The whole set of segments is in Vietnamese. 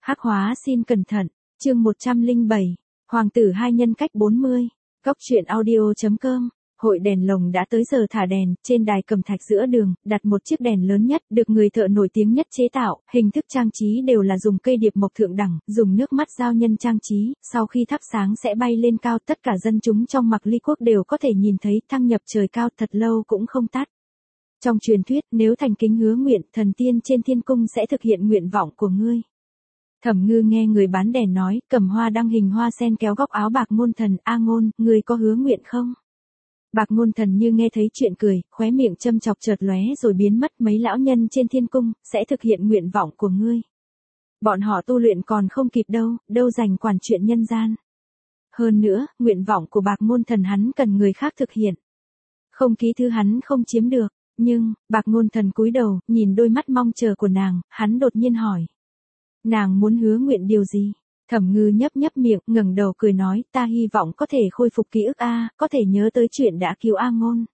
Hắc hóa xin cẩn thận, chương 107, Hoàng tử hai nhân cách 40, Cốc truyện audio.com. Hội đèn lồng đã tới giờ thả đèn, trên đài cẩm thạch giữa đường, đặt một chiếc đèn lớn nhất, được người thợ nổi tiếng nhất chế tạo, hình thức trang trí đều là dùng cây điệp mộc thượng đẳng, dùng nước mắt giao nhân trang trí, sau khi thắp sáng sẽ bay lên cao, tất cả dân chúng trong Mạc Ly quốc đều có thể nhìn thấy, thăng nhập trời cao thật lâu cũng không tắt. Trong truyền thuyết, nếu thành kính hứa nguyện, thần tiên trên thiên cung sẽ thực hiện nguyện vọng của ngươi. Thẩm Ngư nghe người bán đèn nói, cầm hoa đăng hình hoa sen kéo góc áo Bạc Ngôn Thần, "A Ngôn, ngươi có hứa nguyện không?" Bạc Ngôn Thần như nghe thấy chuyện cười, khóe miệng châm chọc chợt lóe rồi biến mất, "Mấy lão nhân trên thiên cung sẽ thực hiện nguyện vọng của ngươi. Bọn họ tu luyện còn không kịp đâu dành quản chuyện nhân gian. Hơn nữa, nguyện vọng của Bạc Ngôn Thần hắn cần người khác thực hiện. Không ký thư hắn không chiếm được." Nhưng, Bạc Ngôn Thần cúi đầu, nhìn đôi mắt mong chờ của nàng, hắn đột nhiên hỏi: "Nàng muốn hứa nguyện điều gì?" Thẩm Ngư nhấp nhấp miệng, ngẩng đầu cười nói, "Ta hy vọng có thể khôi phục ký ức có thể nhớ tới chuyện đã cứu A Ngôn.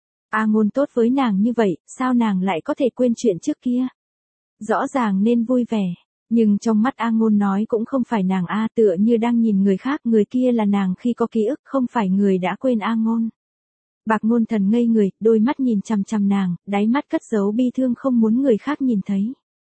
A Ngôn tốt với nàng như vậy, sao nàng lại có thể quên chuyện trước kia? Rõ ràng nên vui vẻ." Nhưng trong mắt A Ngôn nói cũng không phải nàng tựa như đang nhìn người khác, người kia là nàng khi có ký ức, không phải người đã quên A Ngôn. Bạc Ngôn Thần ngây người, đôi mắt nhìn chằm chằm nàng, đáy mắt cất giấu bi thương không muốn người khác nhìn thấy.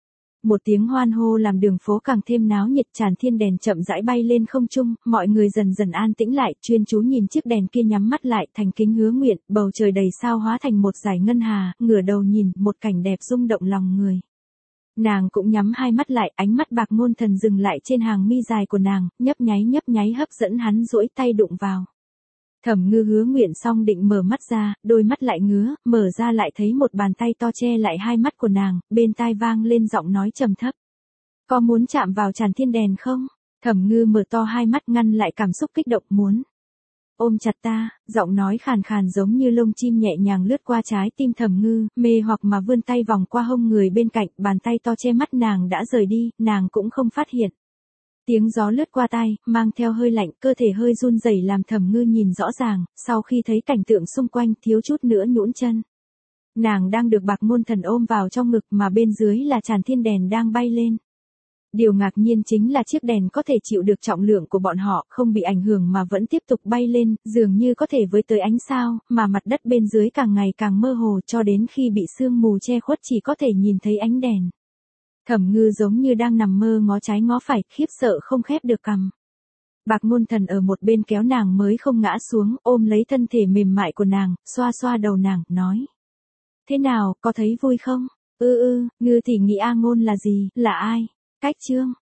Một tiếng hoan hô làm đường phố càng thêm náo nhiệt, tràn thiên đèn chậm rãi bay lên không trung, mọi người dần dần an tĩnh lại, chuyên chú nhìn chiếc đèn kia nhắm mắt lại, thành kính hứa nguyện, bầu trời đầy sao hóa thành một dải ngân hà, ngửa đầu nhìn, một cảnh đẹp rung động lòng người. Nàng cũng nhắm hai mắt lại, ánh mắt Bạc Ngôn Thần dừng lại trên hàng mi dài của nàng, nhấp nháy hấp dẫn hắn duỗi tay đụng vào. Thẩm Ngư hứa nguyện xong định mở mắt ra, đôi mắt lại ngứa, mở ra lại thấy một bàn tay to che lại hai mắt của nàng, bên tai vang lên giọng nói trầm thấp: "Có muốn chạm vào tràn thiên đèn không?" Thẩm Ngư mở to hai mắt ngăn lại cảm xúc kích động, "Muốn." "Ôm chặt ta." Giọng nói khàn khàn giống như lông chim nhẹ nhàng lướt qua trái tim Thẩm Ngư, mê hoặc mà vươn tay vòng qua hông người bên cạnh, bàn tay to che mắt nàng đã rời đi, nàng cũng không phát hiện. Tiếng gió lướt qua tai, mang theo hơi lạnh, cơ thể hơi run rẩy làm Thẩm Ngư nhìn rõ ràng, sau khi thấy cảnh tượng xung quanh thiếu chút nữa nhũn chân. Nàng đang được Bạc Ngôn Thần ôm vào trong ngực mà bên dưới là tràn thiên đèn đang bay lên. Điều ngạc nhiên chính là chiếc đèn có thể chịu được trọng lượng của bọn họ, không bị ảnh hưởng mà vẫn tiếp tục bay lên, dường như có thể với tới ánh sao, mà mặt đất bên dưới càng ngày càng mơ hồ cho đến khi bị sương mù che khuất chỉ có thể nhìn thấy ánh đèn. Thẩm Ngư giống như đang nằm mơ ngó trái ngó phải, khiếp sợ không khép được cằm. Bạc Ngôn Thần ở một bên kéo nàng mới không ngã xuống, ôm lấy thân thể mềm mại của nàng, xoa xoa đầu nàng, nói: "Thế nào, có thấy vui không?" Ngư thì nghĩ A Ngôn là gì, là ai? Cách chương